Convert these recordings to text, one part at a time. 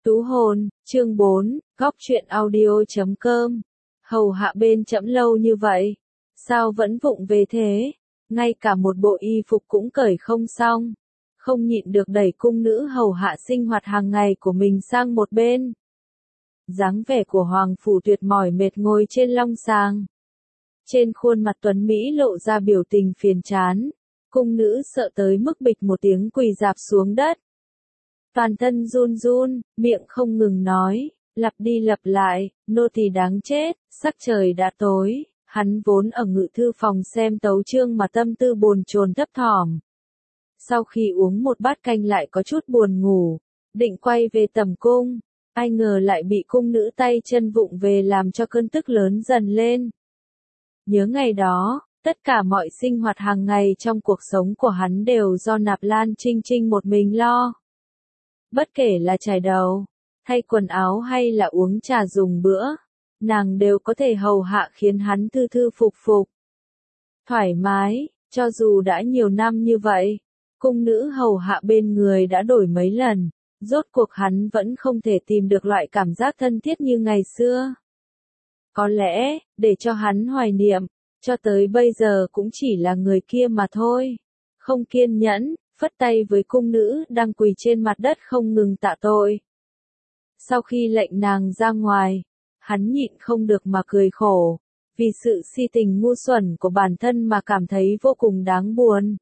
Tú hồn, chương 4, góc truyện audio.com. Hầu hạ bên trẫm lâu như vậy, sao vẫn vụng về thế, ngay cả một bộ y phục cũng cởi không xong, không nhịn được đẩy cung nữ hầu hạ sinh hoạt hàng ngày của mình sang một bên. Dáng vẻ của hoàng phủ Tuyệt mỏi mệt ngồi trên long sàng. Trên khuôn mặt tuấn Mỹ lộ ra biểu tình phiền chán, cung nữ sợ tới mức bịch một tiếng quỳ rạp xuống đất. Toàn thân run run, miệng không ngừng nói, lặp đi lặp lại, nô tỳ đáng chết, sắc trời đã tối, hắn vốn ở ngự thư phòng xem tấu chương mà tâm tư bồn chồn thấp thỏm. Sau khi uống một bát canh lại có chút buồn ngủ, định quay về tầm cung, ai ngờ lại bị cung nữ tay chân vụng về làm cho cơn tức lớn dần lên. Nhớ ngày đó, tất cả mọi sinh hoạt hàng ngày trong cuộc sống của hắn đều do Nạp Lan Trinh Trinh một mình lo. Bất kể là chải đầu, thay quần áo hay là uống trà dùng bữa, nàng đều có thể hầu hạ khiến hắn thư thư phục phục. Thoải mái, cho dù đã nhiều năm như vậy, cung nữ hầu hạ bên người đã đổi mấy lần, rốt cuộc hắn vẫn không thể tìm được loại cảm giác thân thiết như ngày xưa. Có lẽ, để cho hắn hoài niệm, cho tới bây giờ cũng chỉ là người kia mà thôi. Không kiên nhẫn, phất tay với cung nữ đang quỳ trên mặt đất không ngừng tạ tội. Sau khi lệnh nàng ra ngoài, hắn nhịn không được mà cười khổ, vì sự si tình ngu xuẩn của bản thân mà cảm thấy vô cùng đáng buồn.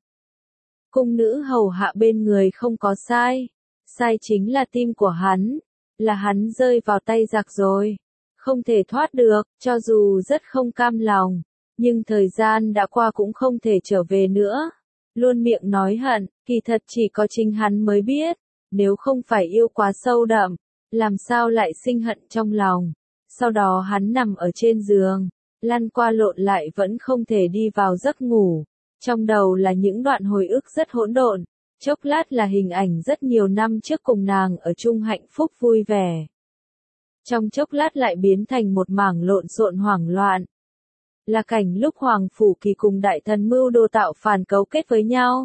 Cung nữ hầu hạ bên người không có sai, sai chính là tim của hắn, là hắn rơi vào tay giặc rồi, không thể thoát được, cho dù rất không cam lòng, nhưng thời gian đã qua cũng không thể trở về nữa. Luôn miệng nói hận, kỳ thật chỉ có chính hắn mới biết, nếu không phải yêu quá sâu đậm, làm sao lại sinh hận trong lòng. Sau đó hắn nằm ở trên giường, lăn qua lộn lại vẫn không thể đi vào giấc ngủ. Trong đầu là những đoạn hồi ức rất hỗn độn, chốc lát là hình ảnh rất nhiều năm trước cùng nàng ở chung hạnh phúc vui vẻ. Trong chốc lát lại biến thành một mảng lộn xộn hoảng loạn. Là cảnh lúc Hoàng Phủ Kỳ cùng đại thần mưu đồ tạo phản cấu kết với nhau.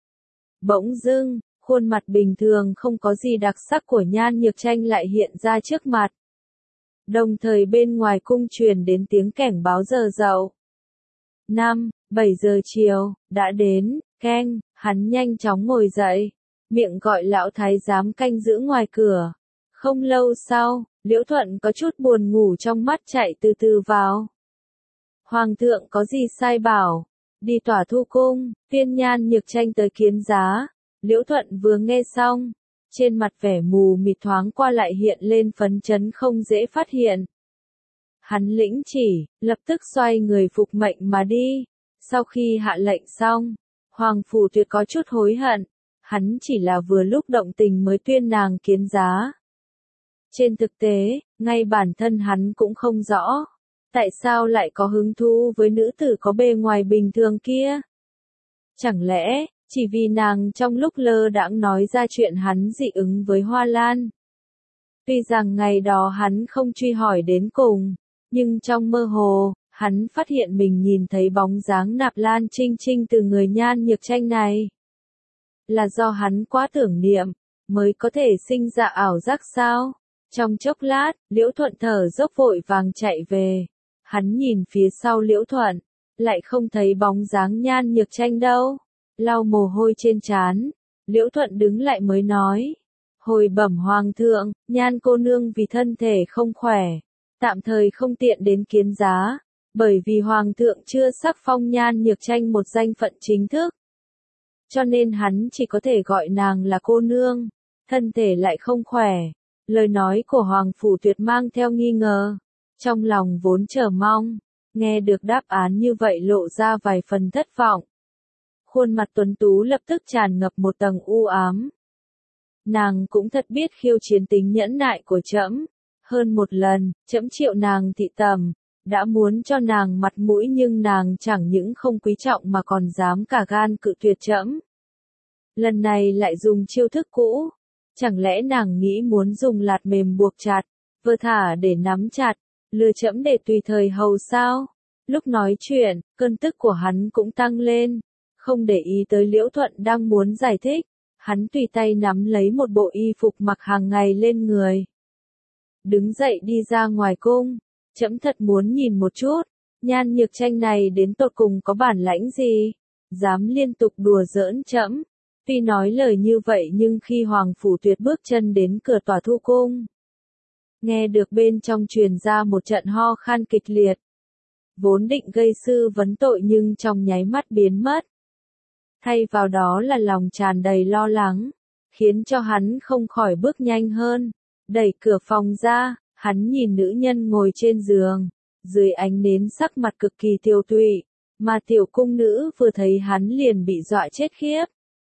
Bỗng dưng, khuôn mặt bình thường không có gì đặc sắc của Nhan Nhược Tranh lại hiện ra trước mặt. Đồng thời bên ngoài cung truyền đến tiếng cảnh báo giờ dậu. 7 giờ chiều, đã đến, keng, hắn nhanh chóng ngồi dậy, miệng gọi lão thái giám canh giữ ngoài cửa. Không lâu sau, Liễu Thuận có chút buồn ngủ trong mắt chạy từ từ vào. Hoàng thượng có gì sai bảo, đi tỏa thu cung, Tiên Nhan Nhược Tranh tới kiến giá. Liễu Thuận vừa nghe xong, trên mặt vẻ mù mịt thoáng qua lại hiện lên phấn chấn không dễ phát hiện. Hắn lĩnh chỉ, lập tức xoay người phục mệnh mà đi. Sau khi hạ lệnh xong, Hoàng Phủ Tuyệt có chút hối hận, hắn chỉ là vừa lúc động tình mới tuyên nàng kiến giá. Trên thực tế, ngay bản thân hắn cũng không rõ, tại sao lại có hứng thú với nữ tử có bề ngoài bình thường kia. Chẳng lẽ, chỉ vì nàng trong lúc lơ đãng nói ra chuyện hắn dị ứng với Hoa Lan. Tuy rằng ngày đó hắn không truy hỏi đến cùng, nhưng trong mơ hồ, hắn phát hiện mình nhìn thấy bóng dáng Nạp Lan Trinh Trinh từ người Nhan Nhược Tranh này. Là do hắn quá tưởng niệm, mới có thể sinh ra ảo giác sao? Trong chốc lát, Liễu Thuận thở dốc vội vàng chạy về. Hắn nhìn phía sau Liễu Thuận, lại không thấy bóng dáng Nhan Nhược Tranh đâu. Lau mồ hôi trên trán, Liễu Thuận đứng lại mới nói. Hồi bẩm Hoàng thượng, Nhan cô nương vì thân thể không khỏe, tạm thời không tiện đến kiến giá, bởi vì Hoàng thượng chưa sắc phong Nhan Nhược Tranh một danh phận chính thức. Cho nên hắn chỉ có thể gọi nàng là cô nương, thân thể lại không khỏe. Lời nói của Hoàng Phủ Tuyệt mang theo nghi ngờ, trong lòng vốn chờ mong, nghe được đáp án như vậy lộ ra vài phần thất vọng. Khuôn mặt tuấn tú lập tức tràn ngập một tầng u ám. Nàng cũng thật biết khiêu chiến tính nhẫn nại của trẫm. Hơn một lần, trẫm triệu nàng thị tầm, đã muốn cho nàng mặt mũi nhưng nàng chẳng những không quý trọng mà còn dám cả gan cự tuyệt trẫm. Lần này lại dùng chiêu thức cũ. Chẳng lẽ nàng nghĩ muốn dùng lạt mềm buộc chặt, vơ thả để nắm chặt, lừa trẫm để tùy thời hầu sao? Lúc nói chuyện, cơn tức của hắn cũng tăng lên, không để ý tới Liễu Thuận đang muốn giải thích, Hắn tùy tay nắm lấy một bộ y phục mặc hàng ngày lên người. Đứng dậy đi ra ngoài cung, trẫm thật muốn nhìn một chút, Nhan Nhược Tranh này đến tột cùng có bản lãnh gì, dám liên tục đùa giỡn trẫm. Tuy nói lời như vậy nhưng khi Hoàng Phủ Tuyệt bước chân đến cửa tòa thu cung, nghe được bên trong truyền ra một trận ho khan kịch liệt. Vốn định gây sư vấn tội nhưng trong nháy mắt biến mất. Thay vào đó là lòng tràn đầy lo lắng, khiến cho hắn không khỏi bước nhanh hơn. Đẩy cửa phòng ra, hắn nhìn nữ nhân ngồi trên giường, dưới ánh nến sắc mặt cực kỳ tiêu tụy, mà tiểu cung nữ vừa thấy hắn liền bị dọa chết khiếp.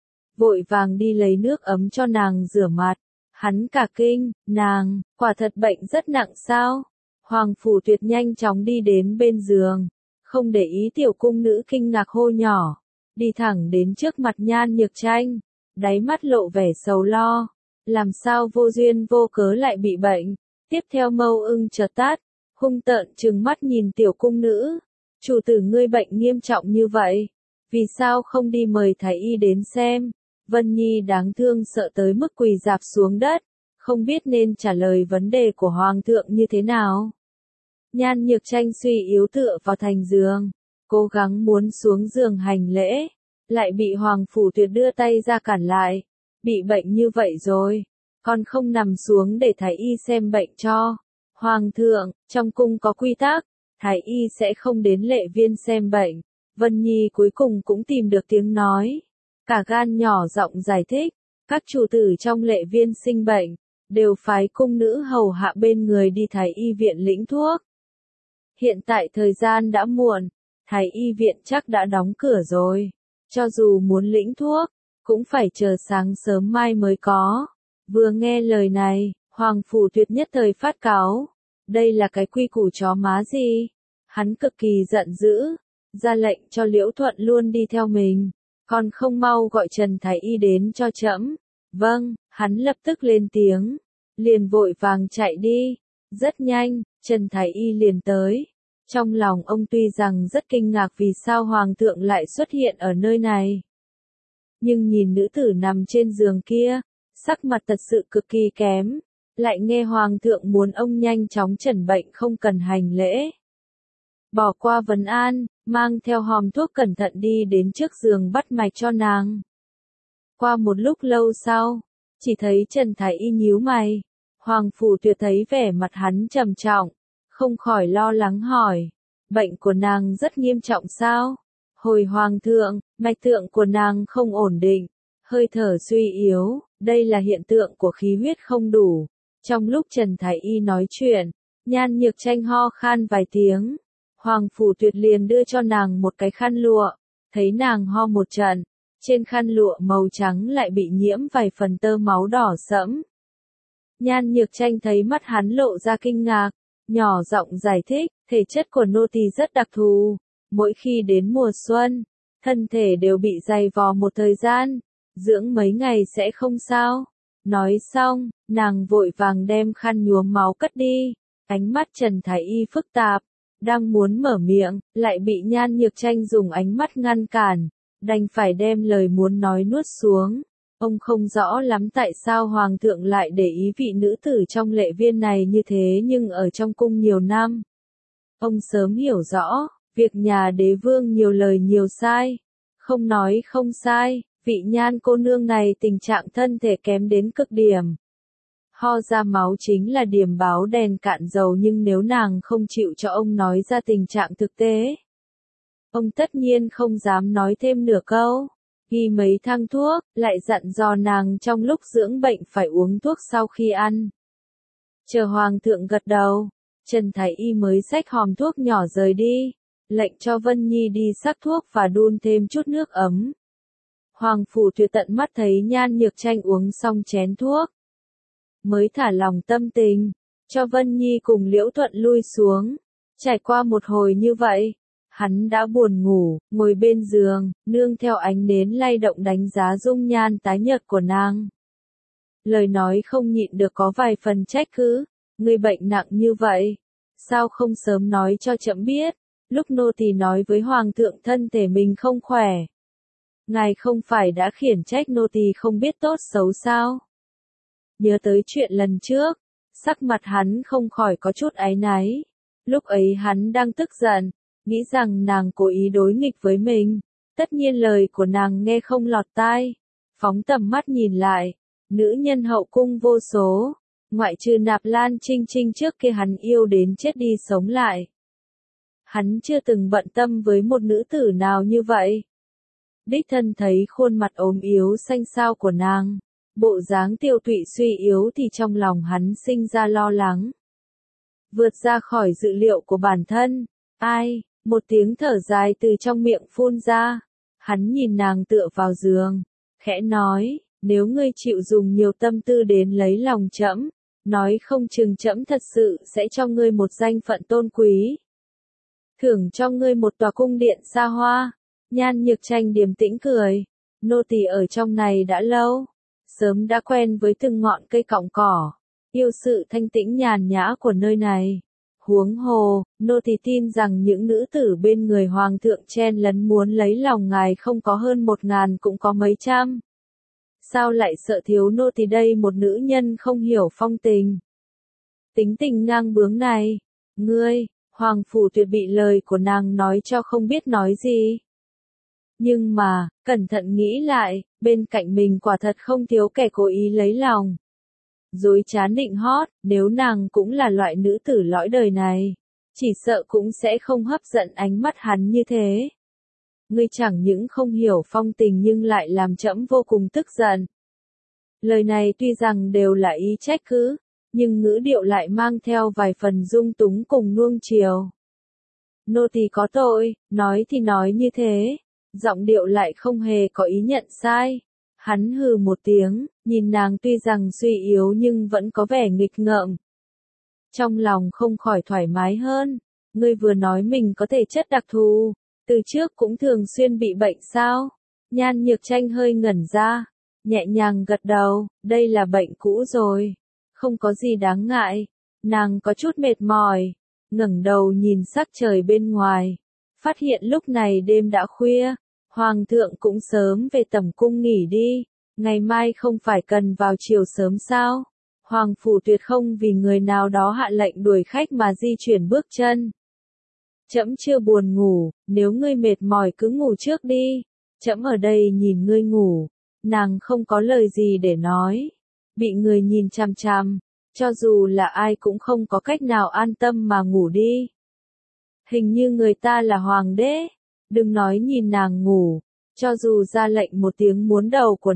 Vội vàng đi lấy nước ấm cho nàng rửa mặt, hắn cả kinh, nàng, quả thật bệnh rất nặng sao? Hoàng Phủ Tuyệt nhanh chóng đi đến bên giường, không để ý tiểu cung nữ kinh ngạc hô nhỏ, đi thẳng đến trước mặt Nhan Nhược Tranh, đáy mắt lộ vẻ sầu lo, làm sao vô duyên vô cớ lại bị bệnh. Tiếp theo Mâu Ưng chợt tắt, hung tợn trừng mắt nhìn tiểu cung nữ, chủ tử ngươi bệnh nghiêm trọng như vậy, vì sao không đi mời thái y đến xem? Vân Nhi đáng thương sợ tới mức quỳ rạp xuống đất, không biết nên trả lời vấn đề của Hoàng thượng như thế nào. Nhan Nhược Tranh suy yếu tựa vào thành giường, cố gắng muốn xuống giường hành lễ, lại bị Hoàng Phủ Tuyệt đưa tay ra cản lại. Bị bệnh như vậy rồi, còn không nằm xuống để thái y xem bệnh cho. Hoàng thượng, trong cung có quy tắc, thái y sẽ không đến lệ viên xem bệnh. Vân Nhi cuối cùng cũng tìm được tiếng nói, cả gan nhỏ giọng giải thích, các chủ tử trong lệ viên sinh bệnh, đều phái cung nữ hầu hạ bên người đi thái y viện lĩnh thuốc. Hiện tại thời gian đã muộn, thái y viện chắc đã đóng cửa rồi, cho dù muốn lĩnh thuốc, cũng phải chờ sáng sớm mai mới có. Vừa nghe lời này, Hoàng Phủ Tuyệt nhất thời phát cáu, đây là cái quy củ chó má gì? Hắn cực kỳ giận dữ, ra lệnh cho Liễu Thuận luôn đi theo mình, còn không mau gọi Trần Thái Y đến cho trẫm. Vâng, hắn lập tức lên tiếng, liền vội vàng chạy đi. Rất nhanh, Trần Thái Y liền tới. Trong lòng ông tuy rằng rất kinh ngạc vì sao Hoàng thượng lại xuất hiện ở nơi này. Nhưng nhìn nữ tử nằm trên giường kia, sắc mặt thật sự cực kỳ kém, lại nghe Hoàng thượng muốn ông nhanh chóng chẩn bệnh không cần hành lễ. Bỏ qua vấn an, mang theo hòm thuốc cẩn thận đi đến trước giường bắt mạch cho nàng. Qua một lúc lâu sau, chỉ thấy Trần Thái Y nhíu mày, Hoàng Phủ Tuyệt thấy vẻ mặt hắn trầm trọng, không khỏi lo lắng hỏi, bệnh của nàng rất nghiêm trọng sao? Hồi Hoàng thượng, mạch tượng của nàng không ổn định, hơi thở suy yếu, đây là hiện tượng của khí huyết không đủ. Trong lúc Trần Thái Y nói chuyện, Nhan Nhược Tranh ho khan vài tiếng, Hoàng Phủ Tuyệt liền đưa cho nàng một cái khăn lụa, thấy nàng ho một trận, trên khăn lụa màu trắng lại bị nhiễm vài phần tơ máu đỏ sẫm. Nhan Nhược Tranh thấy mắt hắn lộ ra kinh ngạc, nhỏ giọng giải thích, thể chất của nô tỳ rất đặc thù, mỗi khi đến mùa xuân, thân thể đều bị dày vò một thời gian, dưỡng mấy ngày sẽ không sao. Nói xong, nàng vội vàng đem khăn nhuốm máu cất đi, ánh mắt Trần Thái Y phức tạp, đang muốn mở miệng, lại bị Nhan Nhược Tranh dùng ánh mắt ngăn cản, đành phải đem lời muốn nói nuốt xuống. Ông không rõ lắm tại sao Hoàng thượng lại để ý vị nữ tử trong lệ viên này như thế nhưng ở trong cung nhiều năm. Ông sớm hiểu rõ, việc nhà đế vương nhiều lời nhiều sai, không nói không sai, vị Nhan cô nương này tình trạng thân thể kém đến cực điểm. Ho ra máu chính là điểm báo đèn cạn dầu nhưng nếu nàng không chịu cho ông nói ra tình trạng thực tế, ông tất nhiên không dám nói thêm nửa câu. Ghi mấy thang thuốc, lại dặn dò nàng trong lúc dưỡng bệnh phải uống thuốc sau khi ăn. Chờ Hoàng thượng gật đầu, Trần Thái Y mới xách hòm thuốc nhỏ rời đi, lệnh cho Vân Nhi đi sắc thuốc và đun thêm chút nước ấm. Hoàng Phủ Tuyệt tận mắt thấy Nhan Nhược Tranh uống xong chén thuốc, mới thả lòng tâm tình, cho Vân Nhi cùng Liễu Thuận lui xuống. Trải qua một hồi như vậy, hắn đã buồn ngủ, ngồi bên giường, nương theo ánh nến lay động đánh giá dung nhan tái nhợt của nàng. Lời nói không nhịn được có vài phần trách cứ, người bệnh nặng như vậy, sao không sớm nói cho trẫm biết, lúc nô tỳ nói với Hoàng thượng thân thể mình không khỏe. ngài không phải đã khiển trách nô tỳ không biết tốt xấu sao? Nhớ tới chuyện lần trước, sắc mặt hắn không khỏi có chút áy náy. Lúc ấy hắn đang tức giận, nghĩ rằng nàng cố ý đối nghịch với mình. Tất nhiên lời của nàng nghe không lọt tai. Phóng tầm mắt nhìn lại, nữ nhân hậu cung vô số, ngoại trừ Nạp Lan Trinh Trinh trước kia hắn yêu đến chết đi sống lại. Hắn chưa từng bận tâm với một nữ tử nào như vậy. Đích thân thấy khuôn mặt ốm yếu xanh xao của nàng, bộ dáng tiêu tụy suy yếu thì trong lòng hắn sinh ra lo lắng. Vượt ra khỏi dự liệu của bản thân, ai, một tiếng thở dài từ trong miệng phun ra. Hắn nhìn nàng tựa vào giường, khẽ nói, nếu ngươi chịu dùng nhiều tâm tư đến lấy lòng trẫm, nói không chừng trẫm thật sự sẽ cho ngươi một danh phận tôn quý. Thưởng cho ngươi một tòa cung điện xa hoa. Nhan Nhược Tranh điềm tĩnh cười, nô tỳ ở trong này đã lâu, sớm đã quen với từng ngọn cây cọng cỏ, yêu sự thanh tĩnh nhàn nhã của nơi này. Huống hồ, nô tỳ tin rằng những nữ tử bên người hoàng thượng chen lấn muốn lấy lòng ngài không có hơn 1000 cũng có mấy trăm. Sao lại sợ thiếu nô tỳ đây một nữ nhân không hiểu phong tình? Tính tình ngang bướng này, ngươi, Hoàng Phủ Tuyệt bị lời của nàng nói cho không biết nói gì. Nhưng mà, cẩn thận nghĩ lại, bên cạnh mình quả thật không thiếu kẻ cố ý lấy lòng. Dối trá nịnh hót, nếu nàng cũng là loại nữ tử lõi đời này, chỉ sợ cũng sẽ không hấp dẫn ánh mắt hắn như thế. Ngươi chẳng những không hiểu phong tình nhưng lại làm trẫm vô cùng tức giận. Lời này tuy rằng đều là ý trách cứ, nhưng ngữ điệu lại mang theo vài phần dung túng cùng nuông chiều. Nô tỳ có tội, nói thì nói như thế, giọng điệu lại không hề có ý nhận sai. Hắn hừ một tiếng, nhìn nàng tuy rằng suy yếu nhưng vẫn có vẻ nghịch ngợm. Trong lòng không khỏi thoải mái hơn, ngươi vừa nói mình có thể chất đặc thù, từ trước cũng thường xuyên bị bệnh sao? Nhan Nhược Tranh hơi ngẩn ra, nhẹ nhàng gật đầu, đây là bệnh cũ rồi, không có gì đáng ngại. Nàng có chút mệt mỏi, ngẩng đầu nhìn sắc trời bên ngoài, phát hiện lúc này đêm đã khuya, hoàng thượng cũng sớm về tẩm cung nghỉ đi, ngày mai không phải cần vào chiều sớm sao? Hoàng Phủ Tuyệt không vì người nào đó hạ lệnh đuổi khách mà di chuyển bước chân. Trẫm chưa buồn ngủ, nếu ngươi mệt mỏi cứ ngủ trước đi, trẫm ở đây nhìn ngươi ngủ. Nàng không có lời gì để nói, bị người nhìn chằm chằm, cho dù là ai cũng không có cách nào an tâm mà ngủ đi. Hình như người ta là hoàng đế, đừng nói nhìn nàng ngủ, cho dù ra lệnh một tiếng muốn đầu của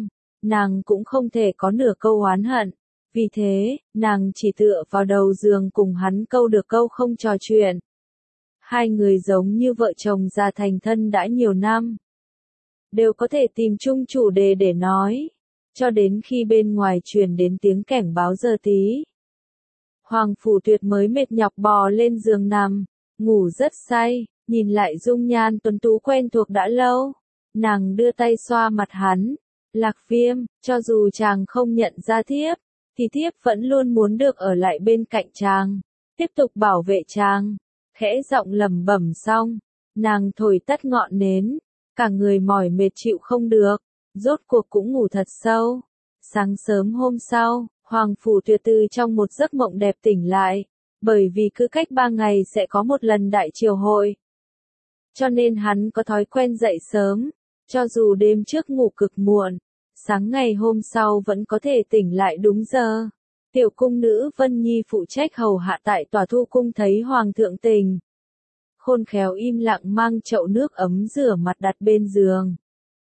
nàng cũng không thể có nửa câu oán hận. Vì thế, nàng chỉ tựa vào đầu giường cùng hắn câu được câu không trò chuyện. Hai người giống như vợ chồng già thành thân đã nhiều năm, đều có thể tìm chung chủ đề để nói, cho đến khi bên ngoài truyền đến tiếng cảnh báo giờ tí. Hoàng Phủ Tuyệt mới mệt nhọc bò lên giường nằm, ngủ rất say, nhìn lại dung nhan tuấn tú quen thuộc đã lâu. Nàng đưa tay xoa mặt hắn, Lạc Viêm, cho dù chàng không nhận ra thiếp, thì thiếp vẫn luôn muốn được ở lại bên cạnh chàng, tiếp tục bảo vệ chàng. Khẽ giọng lẩm bẩm xong, nàng thổi tắt ngọn nến, cả người mỏi mệt chịu không được, rốt cuộc cũng ngủ thật sâu. Sáng sớm hôm sau, Hoàng Phủ Tuyệt từ trong một giấc mộng đẹp tỉnh lại, bởi vì cứ cách 3 ngày sẽ có một lần đại triều hội. Cho nên hắn có thói quen dậy sớm, cho dù đêm trước ngủ cực muộn, sáng ngày hôm sau vẫn có thể tỉnh lại đúng giờ. Tiểu cung nữ Vân Nhi phụ trách hầu hạ tại tòa thu cung thấy hoàng thượng tỉnh, khôn khéo im lặng mang chậu nước ấm rửa mặt đặt bên giường.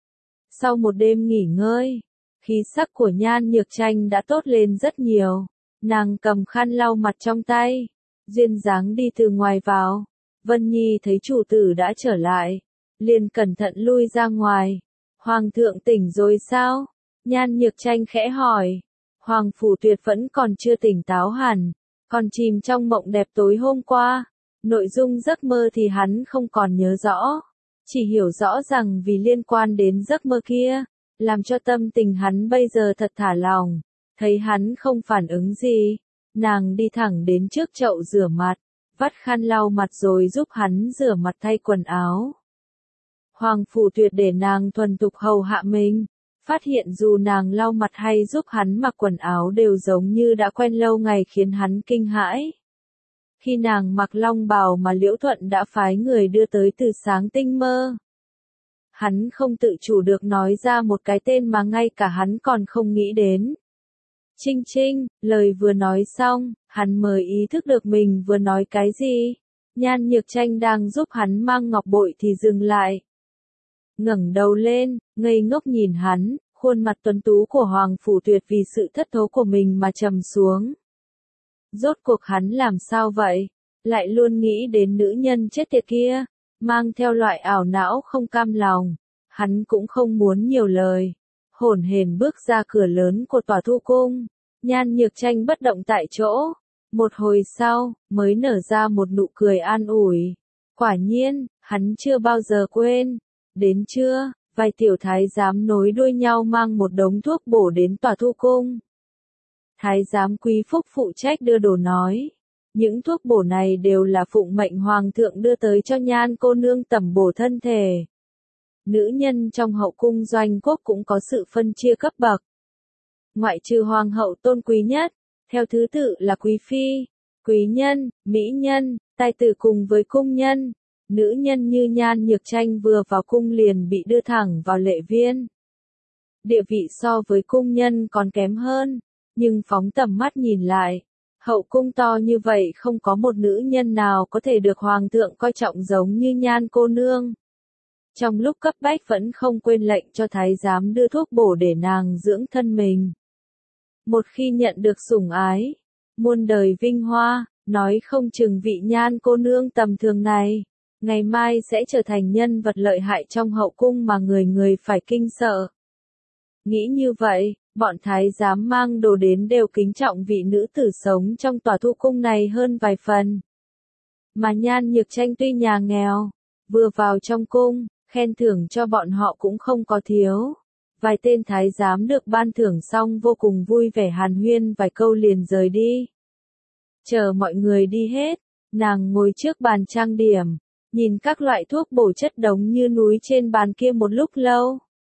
Sau một đêm nghỉ ngơi, khí sắc của Nhan Nhược Tranh đã tốt lên rất nhiều. Nàng cầm khăn lau mặt trong tay, duyên dáng đi từ ngoài vào. Vân Nhi thấy chủ tử đã trở lại, liền cẩn thận lui ra ngoài. Hoàng thượng tỉnh rồi sao? Nhan Nhược Tranh khẽ hỏi. Hoàng Phủ Tuyệt vẫn còn chưa tỉnh táo hẳn, còn chìm trong mộng đẹp tối hôm qua. Nội dung giấc mơ thì hắn không còn nhớ rõ, chỉ hiểu rõ rằng vì liên quan đến giấc mơ kia, làm cho tâm tình hắn bây giờ thật thả lỏng. Thấy hắn không phản ứng gì, nàng đi thẳng đến trước chậu rửa mặt, vắt khăn lau mặt rồi giúp hắn rửa mặt thay quần áo. Hoàng Phủ Tuyệt để nàng thuần thục hầu hạ mình, phát hiện dù nàng lau mặt hay giúp hắn mặc quần áo đều giống như đã quen lâu ngày khiến hắn kinh hãi. Khi nàng mặc long bào mà Liễu Thuận đã phái người đưa tới từ sáng tinh mơ. Hắn không tự chủ được nói ra một cái tên mà ngay cả hắn còn không nghĩ đến. Trinh Trinh, lời vừa nói xong, hắn mới ý thức được mình vừa nói cái gì. Nhan Nhược Tranh đang giúp hắn mang ngọc bội thì dừng lại. Ngẩng đầu lên, ngây ngốc nhìn hắn, khuôn mặt tuấn tú của Hoàng Phủ Tuyệt vì sự thất thố của mình mà trầm xuống. Rốt cuộc hắn làm sao vậy? Lại luôn nghĩ đến nữ nhân chết tiệt kia, mang theo loại ảo não không cam lòng. Hắn cũng không muốn nhiều lời. Hổn hển bước ra cửa lớn của tòa thu cung. Nhan Nhược Tranh bất động tại chỗ. Một hồi sau, mới nở ra một nụ cười an ủi. Quả nhiên, hắn chưa bao giờ quên. Đến trưa, vài tiểu thái giám nối đuôi nhau mang một đống thuốc bổ đến tòa thu cung. Thái giám Quý Phúc phụ trách đưa đồ nói. Những thuốc bổ này đều là phụng mệnh hoàng thượng đưa tới cho Nhan cô nương tẩm bổ thân thể. Nữ nhân trong hậu cung doanh quốc cũng có sự phân chia cấp bậc. Ngoại trừ hoàng hậu tôn quý nhất, theo thứ tự là quý phi, quý nhân, mỹ nhân, tài tử cùng với cung nhân. Nữ nhân như Nhan Nhược Tranh vừa vào cung liền bị đưa thẳng vào lệ viên. Địa vị so với cung nhân còn kém hơn, nhưng phóng tầm mắt nhìn lại, hậu cung to như vậy không có một nữ nhân nào có thể được hoàng thượng coi trọng giống như Nhan cô nương. Trong lúc cấp bách vẫn không quên lệnh cho thái giám đưa thuốc bổ để nàng dưỡng thân mình. Một khi nhận được sủng ái, muôn đời vinh hoa, nói không chừng vị Nhan cô nương tầm thường này, ngày mai sẽ trở thành nhân vật lợi hại trong hậu cung mà người người phải kinh sợ. Nghĩ như vậy, bọn thái giám mang đồ đến đều kính trọng vị nữ tử sống trong tòa thu cung này hơn vài phần. Mà Nhan Nhược Tranh tuy nhà nghèo, vừa vào trong cung, khen thưởng cho bọn họ cũng không có thiếu. Vài tên thái giám được ban thưởng xong vô cùng vui vẻ hàn huyên vài câu liền rời đi. Chờ mọi người đi hết, nàng ngồi trước bàn trang điểm, nhìn các loại thuốc bổ chất đống như núi trên bàn kia một lúc lâu.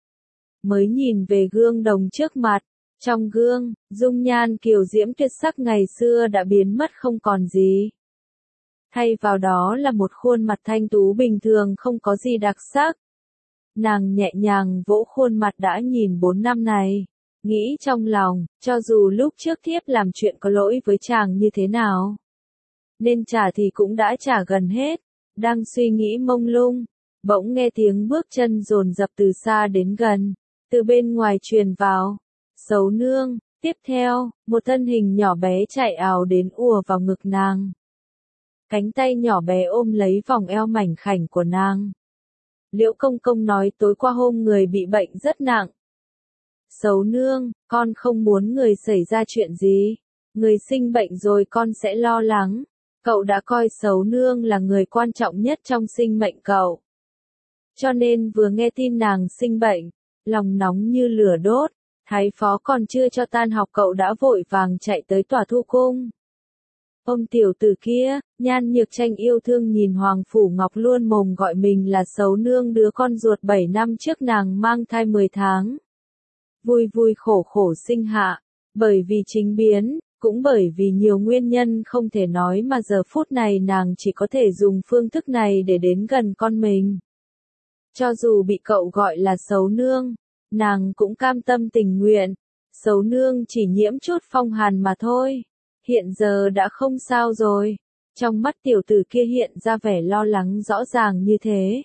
Mới nhìn về gương đồng trước mặt, trong gương, dung nhan kiều diễm tuyệt sắc ngày xưa đã biến mất không còn gì. Thay vào đó là một khuôn mặt thanh tú bình thường không có gì đặc sắc. Nàng nhẹ nhàng vỗ khuôn mặt đã nhìn 4 năm này, nghĩ trong lòng, cho dù lúc trước thiếp làm chuyện có lỗi với chàng như thế nào, nên trả thì cũng đã trả gần hết. Đang suy nghĩ mông lung, bỗng nghe tiếng bước chân dồn dập từ xa đến gần, từ bên ngoài truyền vào. Sấu nương, tiếp theo, một thân hình nhỏ bé chạy ào đến ùa vào ngực nàng. Cánh tay nhỏ bé ôm lấy vòng eo mảnh khảnh của nàng. Liễu công công nói tối qua hôm người bị bệnh rất nặng. Sấu nương, con không muốn người xảy ra chuyện gì. Người sinh bệnh rồi con sẽ lo lắng. Cậu đã coi Sấu nương là người quan trọng nhất trong sinh mệnh cậu. Cho nên vừa nghe tin nàng sinh bệnh, lòng nóng như lửa đốt, thái phó còn chưa cho tan học cậu đã vội vàng chạy tới tòa thu cung. Ông tiểu tử kia, Nhan Nhược Tranh yêu thương nhìn Hoàng Phủ Ngọc luôn mồm gọi mình là Sấu nương đứa con ruột 7 năm trước nàng mang thai 10 tháng. Vui vui khổ khổ sinh hạ, bởi vì chính biến, cũng bởi vì nhiều nguyên nhân không thể nói mà giờ phút này nàng chỉ có thể dùng phương thức này để đến gần con mình. Cho dù bị cậu gọi là Sấu nương, nàng cũng cam tâm tình nguyện. Sấu nương chỉ nhiễm chút phong hàn mà thôi. Hiện giờ đã không sao rồi. Trong mắt tiểu tử kia hiện ra vẻ lo lắng rõ ràng như thế.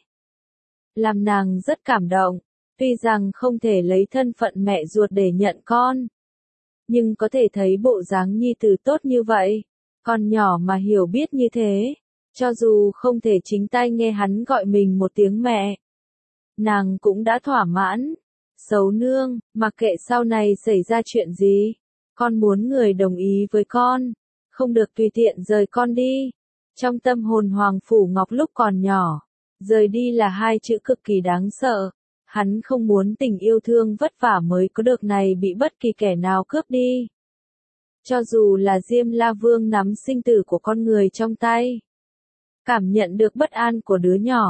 Làm nàng rất cảm động. Tuy rằng không thể lấy thân phận mẹ ruột để nhận con, nhưng có thể thấy bộ dáng nhi tử tốt như vậy. Con nhỏ mà hiểu biết như thế. Cho dù không thể chính tay nghe hắn gọi mình một tiếng mẹ, nàng cũng đã thỏa mãn. Sấu nương, mặc kệ sau này xảy ra chuyện gì, con muốn người đồng ý với con, không được tùy tiện rời con đi. Trong tâm hồn Hoàng Phủ Ngọc lúc còn nhỏ, rời đi là hai chữ cực kỳ đáng sợ. Hắn không muốn tình yêu thương vất vả mới có được này bị bất kỳ kẻ nào cướp đi. Cho dù là Diêm La Vương nắm sinh tử của con người trong tay, cảm nhận được bất an của đứa nhỏ,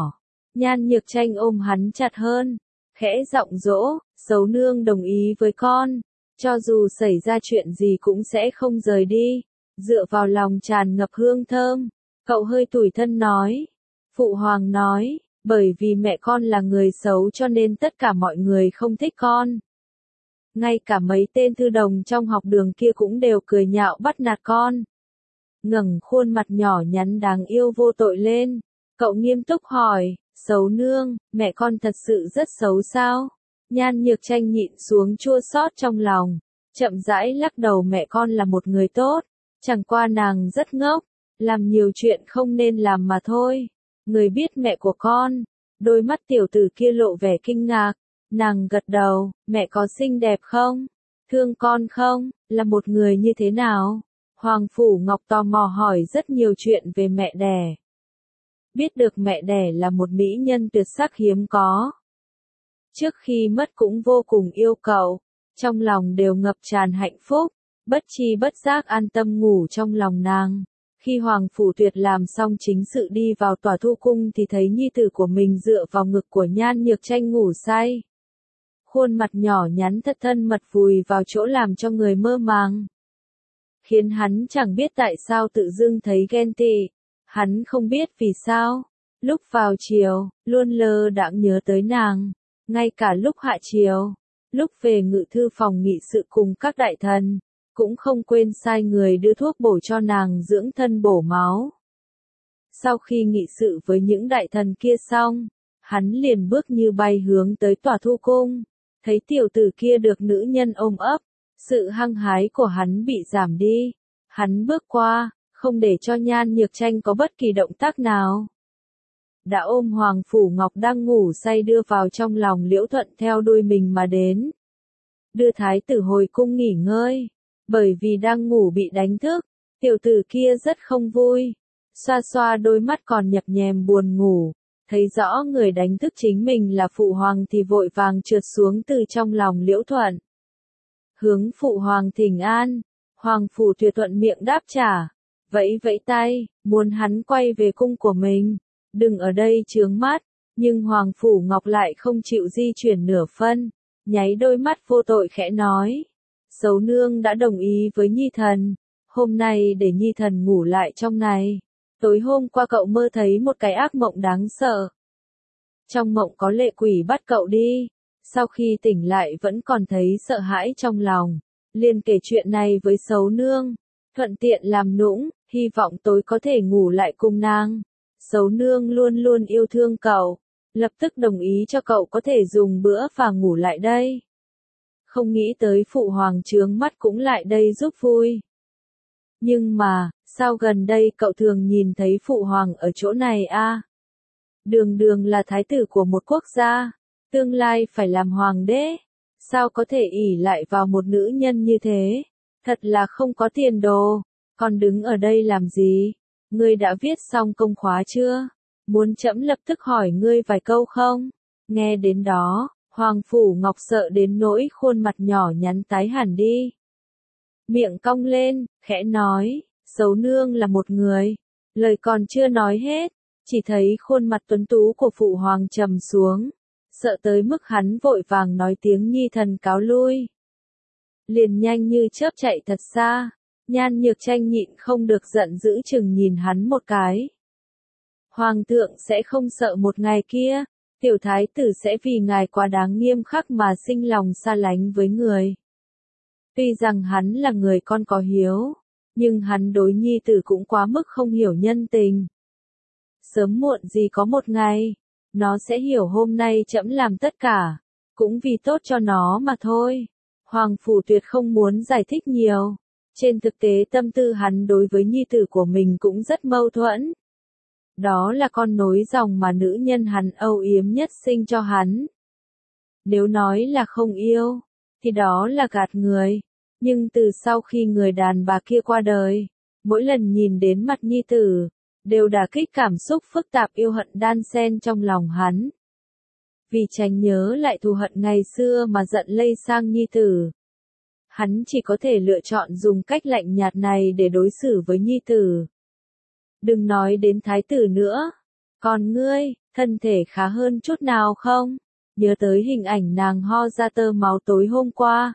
Nhan Nhược Tranh ôm hắn chặt hơn, khẽ giọng dỗ, Sấu nương đồng ý với con, cho dù xảy ra chuyện gì cũng sẽ không rời đi, dựa vào lòng tràn ngập hương thơm. Cậu hơi tủi thân nói. Phụ hoàng nói, bởi vì mẹ con là người xấu cho nên tất cả mọi người không thích con. Ngay cả mấy tên thư đồng trong học đường kia cũng đều cười nhạo bắt nạt con. Ngẩng khuôn mặt nhỏ nhắn đáng yêu vô tội lên, cậu nghiêm túc hỏi, Sấu nương, mẹ con thật sự rất xấu sao? Nhan Nhược Tranh nhịn xuống chua xót trong lòng, chậm rãi lắc đầu, mẹ con là một người tốt, chẳng qua nàng rất ngốc, làm nhiều chuyện không nên làm mà thôi. Người biết mẹ của con, đôi mắt tiểu tử kia lộ vẻ kinh ngạc, nàng gật đầu, mẹ có xinh đẹp không? Thương con không? Là một người như thế nào? Hoàng Phủ Ngọc tò mò hỏi rất nhiều chuyện về mẹ đẻ. Biết được mẹ đẻ là một mỹ nhân tuyệt sắc hiếm có. Trước khi mất cũng vô cùng yêu cậu, trong lòng đều ngập tràn hạnh phúc, bất chi bất giác an tâm ngủ trong lòng nàng. Khi Hoàng Phủ Tuyệt làm xong chính sự đi vào tòa thu cung thì thấy nhi tử của mình dựa vào ngực của Nhan Nhược Tranh ngủ say. Khuôn mặt nhỏ nhắn thật thân mật vùi vào chỗ làm cho người mơ màng. Khiến hắn chẳng biết tại sao tự dưng thấy ghen tị. Hắn không biết vì sao. Lúc vào chiều, luôn lơ đãng nhớ tới nàng. Ngay cả lúc hạ chiều, lúc về ngự thư phòng nghị sự cùng các đại thần, cũng không quên sai người đưa thuốc bổ cho nàng dưỡng thân bổ máu. Sau khi nghị sự với những đại thần kia xong, hắn liền bước như bay hướng tới tòa thu cung, thấy tiểu tử kia được nữ nhân ôm ấp, sự hăng hái của hắn bị giảm đi, hắn bước qua, không để cho Nhan Nhược Tranh có bất kỳ động tác nào. Đã ôm Hoàng Phủ Ngọc đang ngủ say đưa vào trong lòng Liễu Thuận theo đuôi mình mà đến. Đưa thái tử hồi cung nghỉ ngơi. Bởi vì đang ngủ bị đánh thức, tiểu tử kia rất không vui. Xoa xoa đôi mắt còn nhập nhèm buồn ngủ, thấy rõ người đánh thức chính mình là Phụ Hoàng thì vội vàng trượt xuống từ trong lòng Liễu Thuận. Hướng Phụ Hoàng thỉnh an, Hoàng Phủ Tuyệt thuận miệng đáp trả, vẫy vẫy tay, muốn hắn quay về cung của mình, đừng ở đây chướng mắt, nhưng Hoàng Phủ Ngọc lại không chịu di chuyển nửa phân, nháy đôi mắt vô tội khẽ nói. Sấu nương đã đồng ý với Nhi thần, hôm nay để Nhi thần ngủ lại trong này. Tối hôm qua cậu mơ thấy một cái ác mộng đáng sợ. Trong mộng có lệ quỷ bắt cậu đi, sau khi tỉnh lại vẫn còn thấy sợ hãi trong lòng, liền kể chuyện này với Sấu nương, thuận tiện làm nũng, hy vọng tối có thể ngủ lại cùng nàng. Sấu nương luôn luôn yêu thương cậu, lập tức đồng ý cho cậu có thể dùng bữa và ngủ lại đây. Không nghĩ tới Phụ Hoàng chướng mắt cũng lại đây giúp vui. Nhưng mà, sao gần đây cậu thường nhìn thấy Phụ Hoàng ở chỗ này a? Đường đường là thái tử của một quốc gia, tương lai phải làm hoàng đế, sao có thể ỷ lại vào một nữ nhân như thế? Thật là không có tiền đồ, còn đứng ở đây làm gì? Ngươi đã viết xong công khóa chưa? Muốn trẫm lập tức hỏi ngươi vài câu không? Nghe đến đó, Hoàng Phủ Ngọc sợ đến nỗi khuôn mặt nhỏ nhắn tái hẳn đi. Miệng cong lên, khẽ nói, Sấu nương là một người. Lời còn chưa nói hết, chỉ thấy khuôn mặt tuấn tú của Phụ Hoàng trầm xuống, sợ tới mức hắn vội vàng nói tiếng Nhi thần cáo lui. Liền nhanh như chớp chạy thật xa, Nhan Nhược Tranh nhịn không được giận dữ chừng nhìn hắn một cái. Hoàng thượng sẽ không sợ một ngày kia, tiểu thái tử sẽ vì ngài quá đáng nghiêm khắc mà sinh lòng xa lánh với người. Tuy rằng hắn là người con có hiếu, nhưng hắn đối nhi tử cũng quá mức không hiểu nhân tình. Sớm muộn gì có một ngày, nó sẽ hiểu hôm nay trẫm làm tất cả, cũng vì tốt cho nó mà thôi. Hoàng Phủ Tuyệt không muốn giải thích nhiều. Trên thực tế tâm tư hắn đối với nhi tử của mình cũng rất mâu thuẫn. Đó là con nối dòng mà nữ nhân hắn âu yếm nhất sinh cho hắn. Nếu nói là không yêu, thì đó là gạt người. Nhưng từ sau khi người đàn bà kia qua đời, mỗi lần nhìn đến mặt nhi tử, đều đả kích cảm xúc phức tạp yêu hận đan xen trong lòng hắn. Vì tránh nhớ lại thù hận ngày xưa mà giận lây sang nhi tử, hắn chỉ có thể lựa chọn dùng cách lạnh nhạt này để đối xử với nhi tử. Đừng nói đến thái tử nữa, còn ngươi, thân thể khá hơn chút nào không? Nhớ tới hình ảnh nàng ho ra tơ máu tối hôm qua.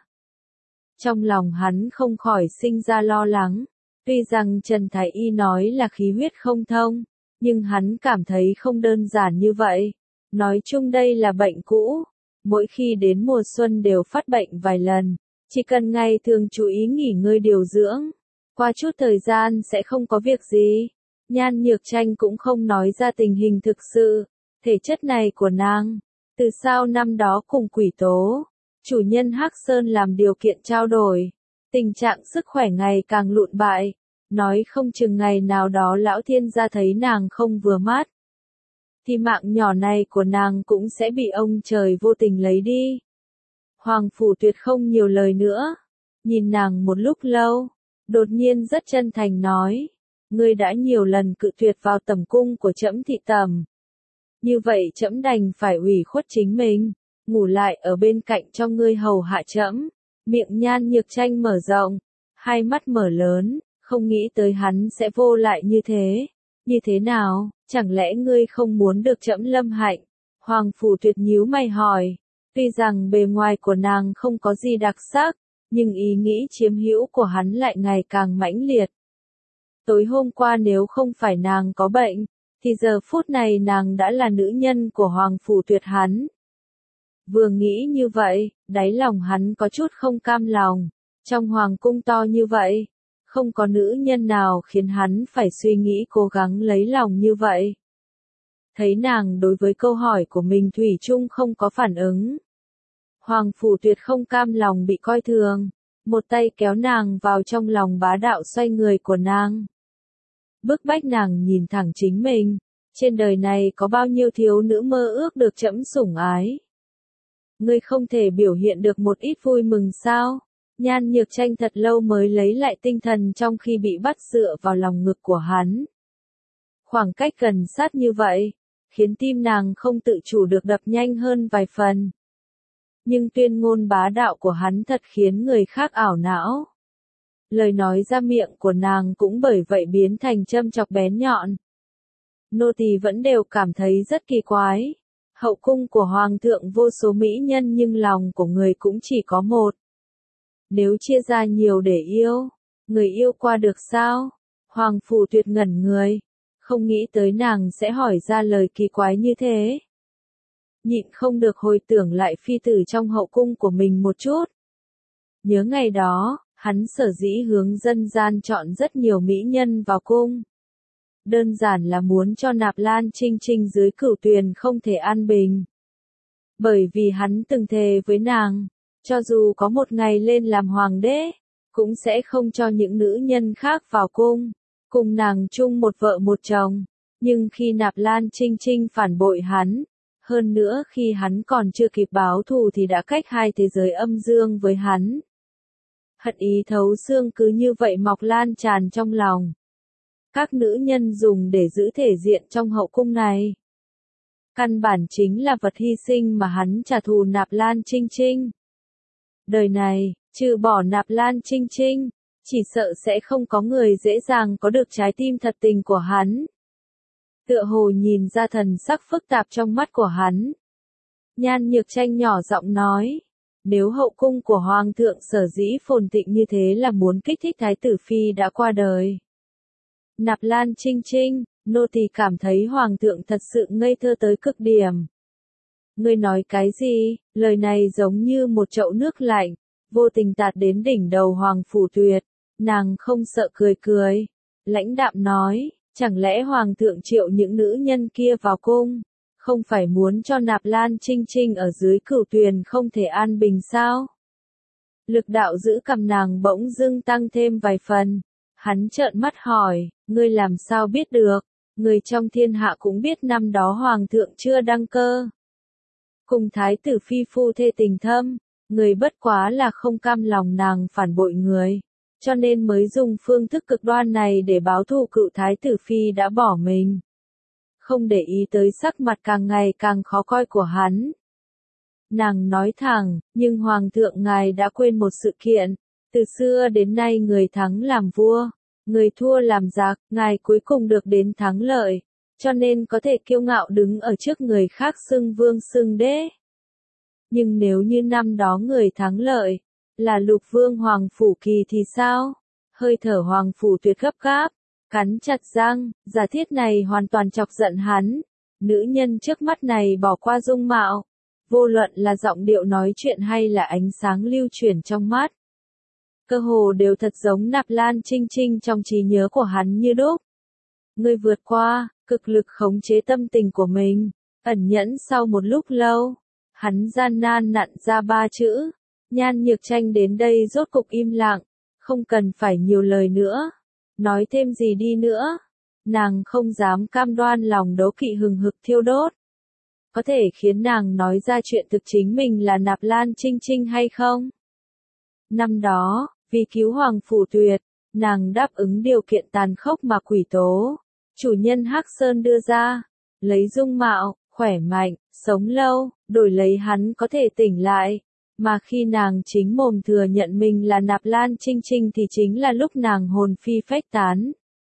Trong lòng hắn không khỏi sinh ra lo lắng. Tuy rằng Trần Thái Y nói là khí huyết không thông, nhưng hắn cảm thấy không đơn giản như vậy. Nói chung đây là bệnh cũ, mỗi khi đến mùa xuân đều phát bệnh vài lần, chỉ cần ngày thường chú ý nghỉ ngơi điều dưỡng, qua chút thời gian sẽ không có việc gì. Nhan Nhược Tranh cũng không nói ra tình hình thực sự, thể chất này của nàng, từ sau năm đó cùng Quỷ Tố, chủ nhân Hắc Sơn làm điều kiện trao đổi, tình trạng sức khỏe ngày càng lụn bại, nói không chừng ngày nào đó lão thiên gia thấy nàng không vừa mắt, thì mạng nhỏ này của nàng cũng sẽ bị ông trời vô tình lấy đi. Hoàng Phủ Tuyệt không nhiều lời nữa, nhìn nàng một lúc lâu, đột nhiên rất chân thành nói, ngươi đã nhiều lần cự tuyệt vào tẩm cung của trẫm thị tẩm. Như vậy trẫm đành phải ủy khuất chính mình, ngủ lại ở bên cạnh cho ngươi hầu hạ trẫm. Miệng Nhan Nhược Tranh mở rộng, hai mắt mở lớn, không nghĩ tới hắn sẽ vô lại như thế. Như thế nào, chẳng lẽ ngươi không muốn được trẫm lâm hạnh? Hoàng Phủ Tuyệt nhíu mày hỏi, tuy rằng bề ngoài của nàng không có gì đặc sắc, nhưng ý nghĩ chiếm hữu của hắn lại ngày càng mãnh liệt. Tối hôm qua nếu không phải nàng có bệnh, thì giờ phút này nàng đã là nữ nhân của Hoàng Phủ Tuyệt hắn. Vừa nghĩ như vậy, đáy lòng hắn có chút không cam lòng, trong hoàng cung to như vậy, không có nữ nhân nào khiến hắn phải suy nghĩ cố gắng lấy lòng như vậy. Thấy nàng đối với câu hỏi của mình thủy chung không có phản ứng. Hoàng Phủ Tuyệt không cam lòng bị coi thường, một tay kéo nàng vào trong lòng bá đạo xoay người của nàng. Bức bách nàng nhìn thẳng chính mình, trên đời này có bao nhiêu thiếu nữ mơ ước được trẫm sủng ái. Ngươi không thể biểu hiện được một ít vui mừng sao? Nhan Nhược Tranh thật lâu mới lấy lại tinh thần trong khi bị bắt dựa vào lòng ngực của hắn. Khoảng cách gần sát như vậy, khiến tim nàng không tự chủ được đập nhanh hơn vài phần. Nhưng tuyên ngôn bá đạo của hắn thật khiến người khác ảo não. Lời nói ra miệng của nàng cũng bởi vậy biến thành châm chọc bén nhọn. Nô tỳ vẫn đều cảm thấy rất kỳ quái. Hậu cung của Hoàng thượng vô số mỹ nhân nhưng lòng của người cũng chỉ có một. Nếu chia ra nhiều để yêu, người yêu qua được sao? Hoàng Phủ Tuyệt ngẩn người, không nghĩ tới nàng sẽ hỏi ra lời kỳ quái như thế. Nhịn không được hồi tưởng lại phi tử trong hậu cung của mình một chút. Nhớ ngày đó, hắn sở dĩ hướng dân gian chọn rất nhiều mỹ nhân vào cung. Đơn giản là muốn cho Nạp Lan Trinh Trinh dưới Cửu Tuyền không thể an bình. Bởi vì hắn từng thề với nàng, cho dù có một ngày lên làm hoàng đế, cũng sẽ không cho những nữ nhân khác vào cung, cùng nàng chung một vợ một chồng. Nhưng khi Nạp Lan Trinh Trinh phản bội hắn, hơn nữa khi hắn còn chưa kịp báo thù thì đã cách hai thế giới âm dương với hắn. Hận ý thấu xương cứ như vậy mọc lan tràn trong lòng. Các nữ nhân dùng để giữ thể diện trong hậu cung này. Căn bản chính là vật hy sinh mà hắn trả thù Nạp Lan Trinh Trinh. Đời này, trừ bỏ Nạp Lan Trinh Trinh, chỉ sợ sẽ không có người dễ dàng có được trái tim thật tình của hắn. Tựa hồ nhìn ra thần sắc phức tạp trong mắt của hắn. Nhan Nhược Tranh nhỏ giọng nói, nếu hậu cung của Hoàng thượng sở dĩ phồn thịnh như thế là muốn kích thích Thái tử Phi đã qua đời. Nạp Lan Trinh Trinh, nô tỳ cảm thấy Hoàng thượng thật sự ngây thơ tới cực điểm. Ngươi nói cái gì? Lời này giống như một chậu nước lạnh, vô tình tạt đến đỉnh đầu Hoàng Phủ Tuyệt. Nàng không sợ cười cười, lãnh đạm nói, chẳng lẽ Hoàng thượng triệu những nữ nhân kia vào cung, không phải muốn cho Nạp Lan Trinh Trinh ở dưới Cửu Tuyền không thể an bình sao? Lực đạo giữ cầm nàng bỗng dưng tăng thêm vài phần. Hắn trợn mắt hỏi, ngươi làm sao biết được? Người trong thiên hạ cũng biết năm đó Hoàng thượng chưa đăng cơ. Cùng Thái tử Phi phu thê tình thâm, người bất quá là không cam lòng nàng phản bội người, cho nên mới dùng phương thức cực đoan này để báo thù cựu Thái tử Phi đã bỏ mình. Không để ý tới sắc mặt càng ngày càng khó coi của hắn. Nàng nói thẳng, nhưng Hoàng thượng ngài đã quên một sự kiện, từ xưa đến nay người thắng làm vua, người thua làm giặc, ngài cuối cùng được đến thắng lợi, cho nên có thể kiêu ngạo đứng ở trước người khác xưng vương xưng đế. Nhưng nếu như năm đó người thắng lợi, là Lục Vương Hoàng Phủ Kỳ thì sao? Hơi thở Hoàng Phủ Tuyệt gấp gáp, cắn chặt răng, giả thiết này hoàn toàn chọc giận hắn. Nữ nhân trước mắt này bỏ qua dung mạo, vô luận là giọng điệu nói chuyện hay là ánh sáng lưu chuyển trong mắt. Cơ hồ đều thật giống Nạp Lan Trinh Trinh trong trí nhớ của hắn như đúc. Ngươi vượt qua, cực lực khống chế tâm tình của mình, ẩn nhẫn sau một lúc lâu, hắn gian nan nặn ra 3 chữ. Nhan Nhược Tranh đến đây rốt cục im lặng, không cần phải nhiều lời nữa, nói thêm gì đi nữa. Nàng không dám cam đoan lòng đố kỵ hừng hực thiêu đốt. Có thể khiến nàng nói ra chuyện thực chính mình là Nạp Lan Trinh Trinh hay không? Năm đó, vì cứu Hoàng Phủ Tuyệt, nàng đáp ứng điều kiện tàn khốc mà Quỷ Tố, chủ nhân Hắc Sơn đưa ra, lấy dung mạo, khỏe mạnh, sống lâu, đổi lấy hắn có thể tỉnh lại. Mà khi nàng chính mồm thừa nhận mình là Nạp Lan Trinh Trinh thì chính là lúc nàng hồn phi phách tán.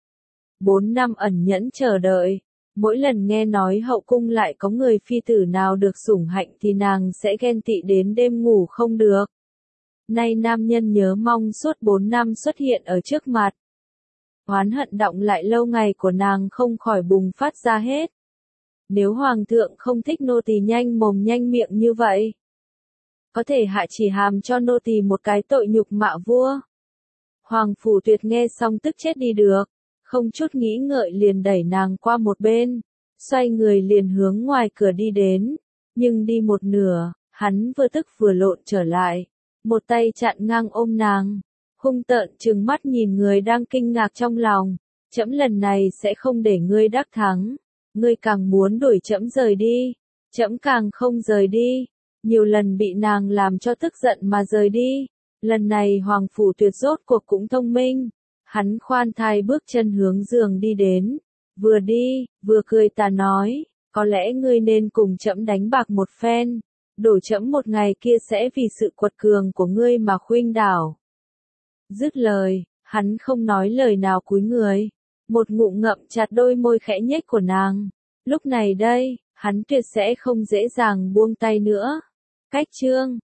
4 năm ẩn nhẫn chờ đợi, mỗi lần nghe nói hậu cung lại có người phi tử nào được sủng hạnh thì nàng sẽ ghen tị đến đêm ngủ không được. Nay nam nhân nhớ mong suốt 4 năm xuất hiện ở trước mặt. Oán hận đọng lại lâu ngày của nàng không khỏi bùng phát ra hết. Nếu hoàng thượng không thích nô tỳ nhanh mồm nhanh miệng như vậy, có thể hạ chỉ hàm cho nô tỳ một cái tội nhục mạ vua. Hoàng Phủ Tuyệt nghe xong tức chết đi được, không chút nghĩ ngợi liền đẩy nàng qua một bên, xoay người liền hướng ngoài cửa đi đến, nhưng đi một nửa, hắn vừa tức vừa lộn trở lại, một tay chặn ngang ôm nàng, hung tợn trừng mắt nhìn người đang kinh ngạc trong lòng, trẫm lần này sẽ không để ngươi đắc thắng, ngươi càng muốn đuổi trẫm rời đi, trẫm càng không rời đi. Nhiều lần bị nàng làm cho tức giận mà rời đi, lần này Hoàng Phủ Tuyệt rốt cuộc cũng thông minh, hắn khoan thai bước chân hướng giường đi đến, vừa đi, vừa cười tà nói, có lẽ ngươi nên cùng trẫm đánh bạc một phen, đổ trẫm một ngày kia sẽ vì sự quật cường của ngươi mà khuynh đảo. Dứt lời, hắn không nói lời nào cúi người, một ngụm ngậm chặt đôi môi khẽ nhếch của nàng, lúc này đây, hắn tuyệt sẽ không dễ dàng buông tay nữa. Cách chương